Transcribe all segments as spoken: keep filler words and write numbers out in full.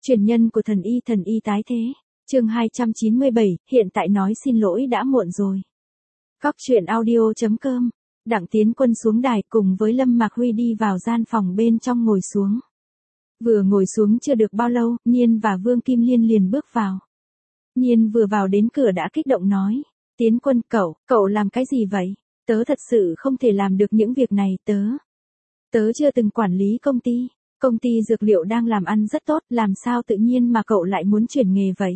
Truyền nhân của thần y thần y tái thế. Chương hai trăm chín mươi bảy, hiện tại nói xin lỗi đã muộn rồi. Góc truyện audio chấm com. Đặng Tiến Quân xuống đài cùng với Lâm Mạc Huy đi vào gian phòng bên trong ngồi xuống. Vừa ngồi xuống chưa được bao lâu, Nhiên và Vương Kim Liên liền bước vào. Nhiên vừa vào đến cửa đã kích động nói. Tiến Quân, cậu, cậu làm cái gì vậy? Tớ thật sự không thể làm được những việc này, tớ. Tớ chưa từng quản lý công ty. Công ty dược liệu đang làm ăn rất tốt, làm sao tự nhiên mà cậu lại muốn chuyển nghề vậy?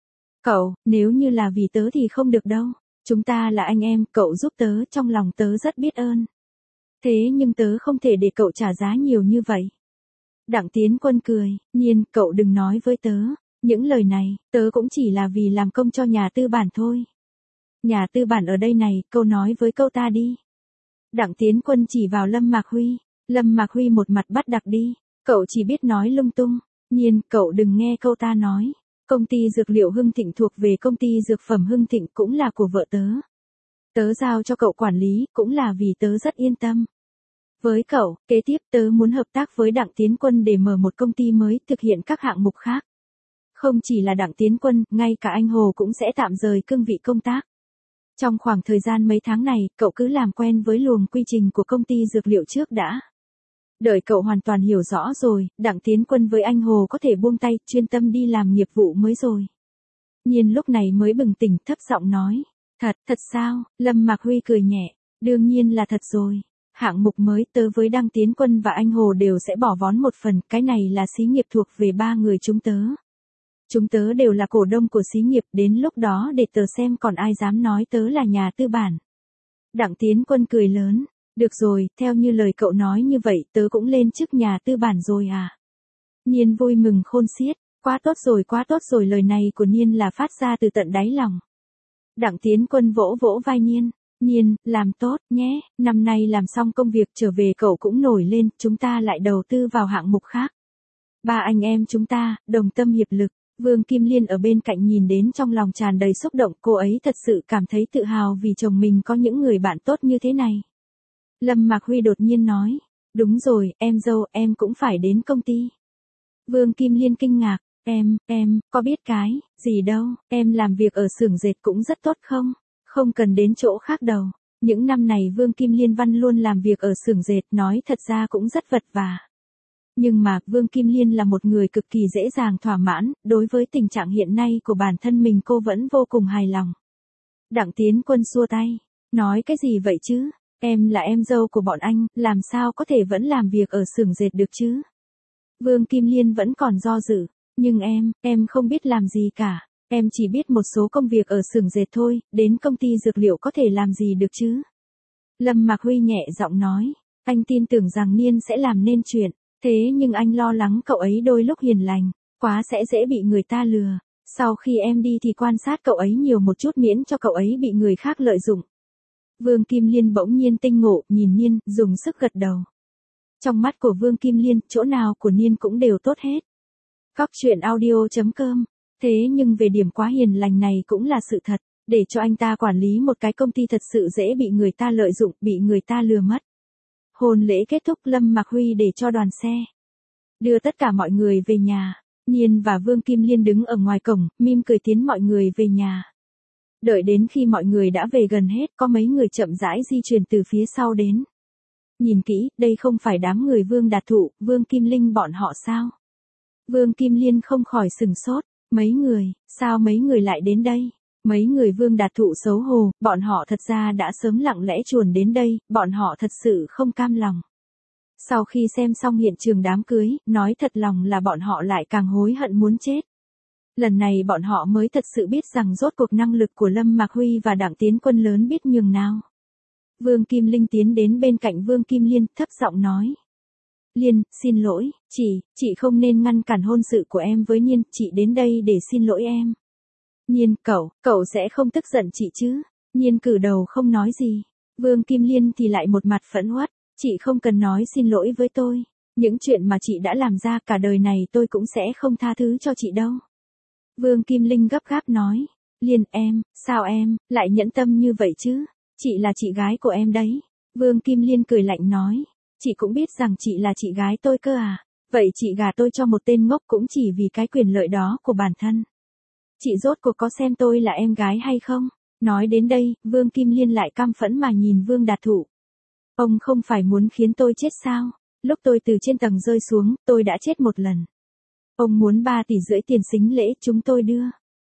Cậu, nếu như là vì tớ thì không được đâu. Chúng ta là anh em, cậu giúp tớ, trong lòng tớ rất biết ơn. Thế nhưng tớ không thể để cậu trả giá nhiều như vậy. Đặng Tiến Quân cười, Nhiên, cậu đừng nói với tớ. Những lời này, tớ cũng chỉ là vì làm công cho nhà tư bản thôi. Nhà tư bản ở đây này, cậu nói với cậu ta đi. Đặng Tiến Quân chỉ vào Lâm Mạc Huy. Lâm Mạc Huy một mặt bắt đặc đi. Cậu chỉ biết nói lung tung. Nhiên, cậu đừng nghe cậu ta nói. Công ty dược liệu Hưng Thịnh thuộc về công ty dược phẩm Hưng Thịnh cũng là của vợ tớ. Tớ giao cho cậu quản lý cũng là vì tớ rất yên tâm. Với cậu, kế tiếp tớ muốn hợp tác với Đặng Tiến Quân để mở một công ty mới thực hiện các hạng mục khác. Không chỉ là Đặng Tiến Quân, ngay cả anh Hồ cũng sẽ tạm rời cương vị công tác. Trong khoảng thời gian mấy tháng này, cậu cứ làm quen với luồng quy trình của công ty dược liệu trước đã. Đợi cậu hoàn toàn hiểu rõ rồi, Đặng Tiến Quân với anh Hồ có thể buông tay, chuyên tâm đi làm nghiệp vụ mới rồi. Nhiên lúc này mới bừng tỉnh, thấp giọng nói. Thật, thật sao? Lâm Mạc Huy cười nhẹ. Đương nhiên là thật rồi. Hạng mục mới tớ với Đặng Tiến Quân và anh Hồ đều sẽ bỏ vốn một phần, cái này là xí nghiệp thuộc về ba người chúng tớ. Chúng tớ đều là cổ đông của xí nghiệp, đến lúc đó để tớ xem còn ai dám nói tớ là nhà tư bản. Đặng Tiến Quân cười lớn. Được rồi, theo như lời cậu nói như vậy tớ cũng lên chức nhà tư bản rồi à. Nhiên vui mừng khôn xiết, quá tốt rồi quá tốt rồi, lời này của Nhiên là phát ra từ tận đáy lòng. Đặng Tiến Quân vỗ vỗ vai Nhiên, Nhiên, làm tốt nhé, năm nay làm xong công việc trở về cậu cũng nổi lên, chúng ta lại đầu tư vào hạng mục khác. Ba anh em chúng ta, đồng tâm hiệp lực. Vương Kim Liên ở bên cạnh nhìn đến trong lòng tràn đầy xúc động, cô ấy thật sự cảm thấy tự hào vì chồng mình có những người bạn tốt như thế này. Lâm Mạc Huy đột nhiên nói, đúng rồi, em dâu, em cũng phải đến công ty. Vương Kim Liên kinh ngạc, em, em, có biết cái, gì đâu, em làm việc ở xưởng dệt cũng rất tốt không? Không cần đến chỗ khác đâu. Những năm này Vương Kim Liên Văn luôn làm việc ở xưởng dệt, nói thật ra cũng rất vật vả. Nhưng mà, Vương Kim Liên là một người cực kỳ dễ dàng thỏa mãn, đối với tình trạng hiện nay của bản thân mình cô vẫn vô cùng hài lòng. Đặng Tiến Quân xua tay, nói cái gì vậy chứ? Em là em dâu của bọn anh, làm sao có thể vẫn làm việc ở xưởng dệt được chứ? Vương Kim Liên vẫn còn do dự, nhưng em, em không biết làm gì cả, em chỉ biết một số công việc ở xưởng dệt thôi, đến công ty dược liệu có thể làm gì được chứ? Lâm Mạc Huy nhẹ giọng nói, anh tin tưởng rằng Niên sẽ làm nên chuyện, thế nhưng anh lo lắng cậu ấy đôi lúc hiền lành, quá sẽ dễ bị người ta lừa, sau khi em đi thì quan sát cậu ấy nhiều một chút miễn cho cậu ấy bị người khác lợi dụng. Vương Kim Liên bỗng nhiên tinh ngộ, nhìn Niên, dùng sức gật đầu. Trong mắt của Vương Kim Liên, chỗ nào của Niên cũng đều tốt hết. Góc truyện audio chấm com. Thế nhưng về điểm quá hiền lành này cũng là sự thật, để cho anh ta quản lý một cái công ty thật sự dễ bị người ta lợi dụng, bị người ta lừa mất. Hôn lễ kết thúc, Lâm Mạc Huy để cho đoàn xe đưa tất cả mọi người về nhà. Niên và Vương Kim Liên đứng ở ngoài cổng, mỉm cười tiến mọi người về nhà. Đợi đến khi mọi người đã về gần hết, có mấy người chậm rãi di chuyển từ phía sau đến. Nhìn kỹ, đây không phải đám người Vương Đạt Thụ, Vương Kim Linh bọn họ sao? Vương Kim Liên không khỏi sừng sốt, mấy người, sao mấy người lại đến đây? Mấy người Vương Đạt Thụ xấu hổ, bọn họ thật ra đã sớm lặng lẽ chuồn đến đây, bọn họ thật sự không cam lòng. Sau khi xem xong hiện trường đám cưới, nói thật lòng là bọn họ lại càng hối hận muốn chết. Lần này bọn họ mới thật sự biết rằng rốt cuộc năng lực của Lâm Mạc Huy và Đặng Tiến Quân lớn biết nhường nào. Vương Kim Linh tiến đến bên cạnh Vương Kim Liên, thấp giọng nói. Liên, xin lỗi, chị, chị không nên ngăn cản hôn sự của em với Nhiên, chị đến đây để xin lỗi em. Nhiên, cậu, cậu sẽ không tức giận chị chứ? Nhiên cử đầu không nói gì. Vương Kim Liên thì lại một mặt phẫn uất, chị không cần nói xin lỗi với tôi. Những chuyện mà chị đã làm ra cả đời này tôi cũng sẽ không tha thứ cho chị đâu. Vương Kim Linh gấp gáp nói, Liên em, sao em, lại nhẫn tâm như vậy chứ? Chị là chị gái của em đấy. Vương Kim Liên cười lạnh nói, chị cũng biết rằng chị là chị gái tôi cơ à? Vậy chị gả tôi cho một tên ngốc cũng chỉ vì cái quyền lợi đó của bản thân. Chị rốt cuộc có xem tôi là em gái hay không? Nói đến đây, Vương Kim Liên lại căm phẫn mà nhìn Vương Đạt Thụ. Ông không phải muốn khiến tôi chết sao? Lúc tôi từ trên tầng rơi xuống, tôi đã chết một lần. Ông muốn ba tỷ rưỡi tiền sính lễ chúng tôi đưa.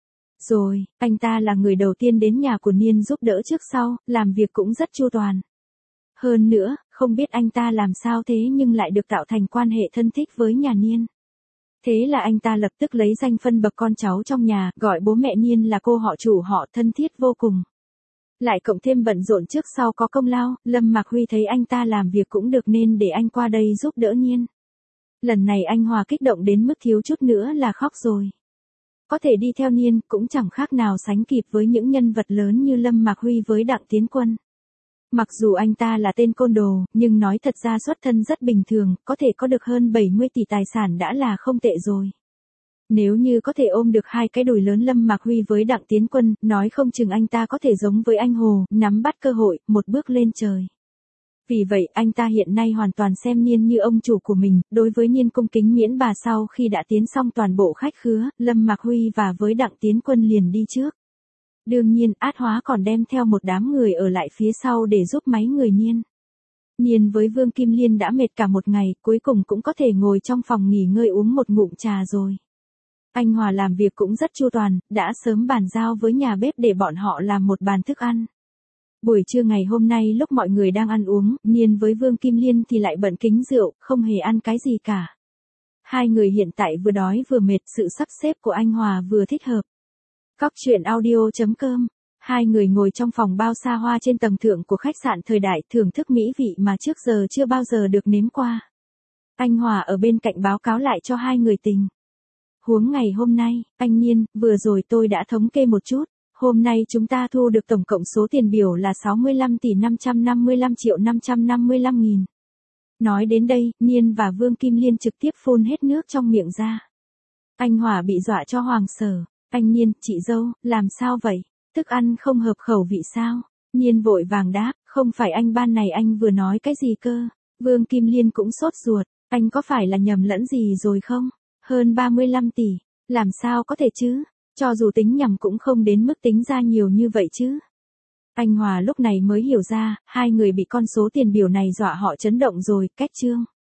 Rồi, anh ta là người đầu tiên đến nhà của Niên giúp đỡ trước sau, làm việc cũng rất chu toàn. Hơn nữa, không biết anh ta làm sao thế nhưng lại được tạo thành quan hệ thân thích với nhà Niên. Thế là anh ta lập tức lấy danh phân bậc con cháu trong nhà, gọi bố mẹ Niên là cô họ chủ họ thân thiết vô cùng. Lại cộng thêm bận rộn trước sau có công lao, Lâm Mạc Huy thấy anh ta làm việc cũng được nên để anh qua đây giúp đỡ Niên. Lần này anh Hòa kích động đến mức thiếu chút nữa là khóc rồi. Có thể đi theo Niên cũng chẳng khác nào sánh kịp với những nhân vật lớn như Lâm Mạc Huy với Đặng Tiến Quân. Mặc dù anh ta là tên côn đồ, nhưng nói thật ra xuất thân rất bình thường, có thể có được hơn bảy mươi tỷ tài sản đã là không tệ rồi. Nếu như có thể ôm được hai cái đùi lớn Lâm Mạc Huy với Đặng Tiến Quân, nói không chừng anh ta có thể giống với anh Hồ, nắm bắt cơ hội, một bước lên trời. Vì vậy, anh ta hiện nay hoàn toàn xem Niên như ông chủ của mình, đối với Niên cung kính miễn bà sau khi đã tiến xong toàn bộ khách khứa, Lâm Mạc Huy và với Đặng Tiến Quân liền đi trước. Đương nhiên, Át Hóa còn đem theo một đám người ở lại phía sau để giúp máy người Niên. Niên với Vương Kim Liên đã mệt cả một ngày, cuối cùng cũng có thể ngồi trong phòng nghỉ ngơi uống một ngụm trà rồi. Anh Hòa làm việc cũng rất chu toàn, đã sớm bàn giao với nhà bếp để bọn họ làm một bàn thức ăn. Buổi trưa ngày hôm nay lúc mọi người đang ăn uống, Niên với Vương Kim Liên thì lại bận kính rượu, không hề ăn cái gì cả. Hai người hiện tại vừa đói vừa mệt, sự sắp xếp của anh Hòa vừa thích hợp. Cóc truyện audio chấm com. Hai người ngồi trong phòng bao xa hoa trên tầng thượng của khách sạn thời đại thưởng thức mỹ vị mà trước giờ chưa bao giờ được nếm qua. Anh Hòa ở bên cạnh báo cáo lại cho hai người tình huống ngày hôm nay. Anh Niên, vừa rồi tôi đã thống kê một chút. Hôm nay chúng ta thu được tổng cộng số tiền biểu là sáu mươi lăm tỷ năm trăm năm mươi lăm triệu năm trăm năm mươi lăm nghìn. Nói đến đây, Niên và Vương Kim Liên trực tiếp phun hết nước trong miệng ra. Anh Hòa bị dọa cho hoàng sở. Anh Niên, chị dâu, làm sao vậy? Thức ăn không hợp khẩu vị sao? Niên vội vàng đáp, không phải anh ban này anh vừa nói cái gì cơ? Vương Kim Liên cũng sốt ruột, anh có phải là nhầm lẫn gì rồi không? Hơn ba mươi lăm tỷ, làm sao có thể chứ? Cho dù tính nhầm cũng không đến mức tính ra nhiều như vậy chứ. Anh Hòa lúc này mới hiểu ra, hai người bị con số tiền biểu này dọa họ chấn động rồi, cách chương.